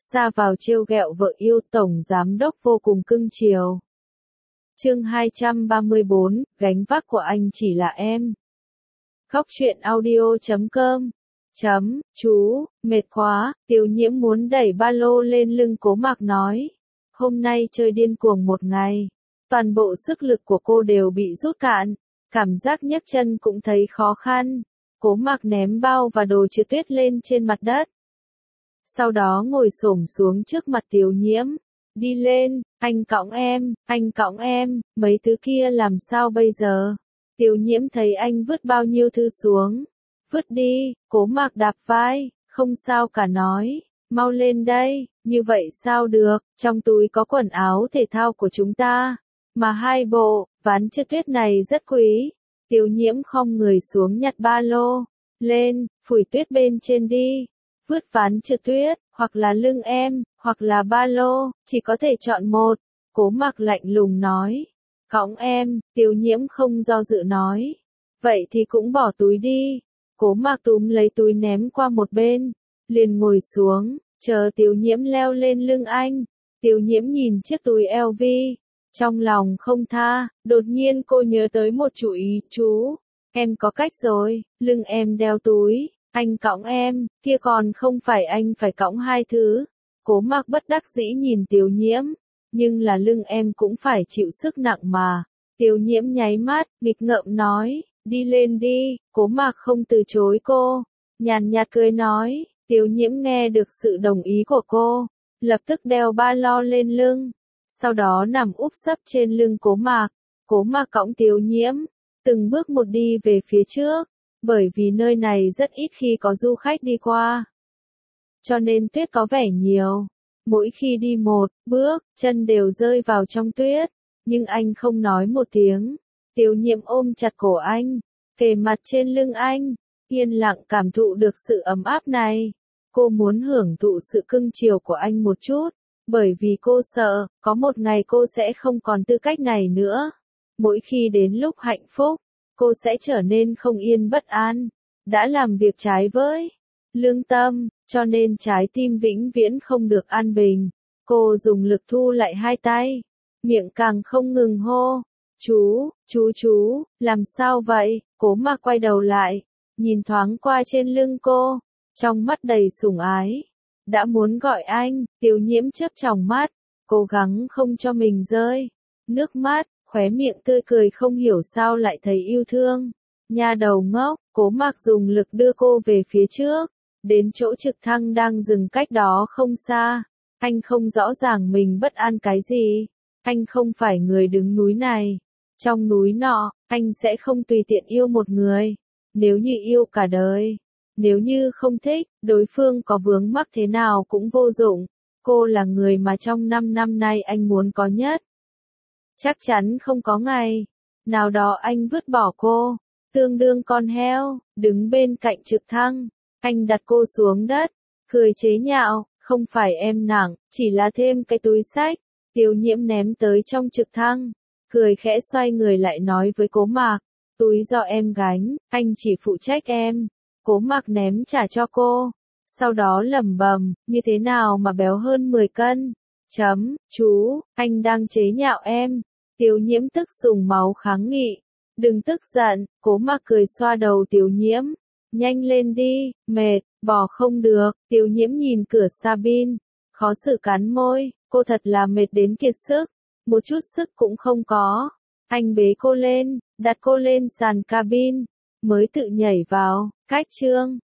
ra vào trêu ghẹo vợ yêu, tổng giám đốc vô cùng cưng chiều. Chương 234, gánh vác của anh chỉ là em. Khóc chuyện audio.com. Chú, mệt quá, Tiêu Nhiễm muốn đẩy ba lô lên lưng Cố Mạc nói. Hôm nay chơi điên cuồng một ngày. Toàn bộ sức lực của cô đều bị rút cạn. Cảm giác nhấc chân cũng thấy khó khăn. Cố Mạc ném bao và đồ trượt tuyết lên trên mặt đất. Sau đó ngồi xổm xuống trước mặt Tiêu Nhiễm. Đi lên, anh cõng em, mấy thứ kia làm sao bây giờ? Tiêu Nhiễm thấy anh vứt bao nhiêu thứ xuống. Vứt đi, Cố Mạc đạp vai, không sao cả nói. Mau lên đây, như vậy sao được, trong túi có quần áo thể thao của chúng ta. Mà 2 bộ, ván trượt tuyết này rất quý. Tiêu Nhiễm khom người xuống nhặt ba lô. Lên, phủi tuyết bên trên đi. Vứt ván trượt tuyết, hoặc là lưng em, hoặc là ba lô, chỉ có thể chọn một. Cố Mạc lạnh lùng nói. Cõng em, Tiêu Nhiễm không do dự nói. Vậy thì cũng bỏ túi đi. Cố Mạc túm lấy túi ném qua một bên. Liền ngồi xuống, chờ Tiêu Nhiễm leo lên lưng anh. Tiêu Nhiễm nhìn chiếc túi LV. Trong lòng không tha, đột nhiên cô nhớ tới một chủ ý. Chú, em có cách rồi, lưng em đeo túi. Anh cõng em, kia còn không phải anh phải cõng 2 thứ. Cố Mạc bất đắc dĩ nhìn Tiêu Nhiễm. Nhưng là lưng em cũng phải chịu sức nặng mà. Tiêu Nhiễm nháy mắt, nghịch ngợm nói, đi lên đi. Cố Mạc không từ chối cô. Nhàn nhạt cười nói. Tiêu Nhiễm nghe được sự đồng ý của cô. Lập tức đeo ba lô lên lưng. Sau đó nằm úp sấp trên lưng Cố Mạc. Cố Mạc cõng Tiêu Nhiễm. Từng bước một đi về phía trước. Bởi vì nơi này rất ít khi có du khách đi qua. Cho nên tuyết có vẻ nhiều. Mỗi khi đi một bước, chân đều rơi vào trong tuyết. Nhưng anh không nói một tiếng. Tiêu Nhiễm ôm chặt cổ anh. Kề mặt trên lưng anh. Yên lặng cảm thụ được sự ấm áp này. Cô muốn hưởng thụ sự cưng chiều của anh một chút. Bởi vì cô sợ, có một ngày cô sẽ không còn tư cách này nữa. Mỗi khi đến lúc hạnh phúc, cô sẽ trở nên không yên bất an. Đã làm việc trái với lương tâm, cho nên trái tim vĩnh viễn không được an bình. Cô dùng lực thu lại 2 tay. Miệng càng không ngừng hô. Chú, làm sao vậy? Cố Mạc quay đầu lại. Nhìn thoáng qua trên lưng cô. Trong mắt đầy sủng ái. Đã muốn gọi anh, Tiêu Nhiễm chớp tròng mắt. Cố gắng không cho mình rơi nước mắt. Khóe miệng tươi cười không hiểu sao lại thấy yêu thương. Nha đầu ngốc, Cố Mạc dùng lực đưa cô về phía trước. Đến chỗ trực thăng đang dừng cách đó không xa. Anh không rõ ràng mình bất an cái gì. Anh không phải người đứng núi này. Trong núi nọ, anh sẽ không tùy tiện yêu một người. Nếu như yêu cả đời. Nếu như không thích, đối phương có vướng mắc thế nào cũng vô dụng. Cô là người mà trong 5 năm nay anh muốn có nhất. Chắc chắn không có ngày nào đó anh vứt bỏ cô. Tương đương con heo, đứng bên cạnh trực thăng. Anh đặt cô xuống đất, cười chế nhạo, không phải em nặng, chỉ là thêm cái túi xách. Tiêu Nhiễm ném tới trong trực thăng, cười khẽ xoay người lại nói với Cố Mạc, túi do em gánh, anh chỉ phụ trách em. Cố Mạc ném trả cho cô, sau đó lẩm bẩm, như thế nào mà béo hơn 10 cân. Chú, anh đang chế nhạo em. Tiêu Nhiễm tức sùng máu kháng nghị. Đừng tức giận, Cố Mạc cười xoa đầu Tiêu Nhiễm. Nhanh lên đi, mệt, bỏ không được. Tiêu Nhiễm nhìn cửa cabin, khó xử cắn môi, cô thật là mệt đến kiệt sức, một chút sức cũng không có. Anh bế cô lên, đặt cô lên sàn cabin, mới tự nhảy vào. Cách chương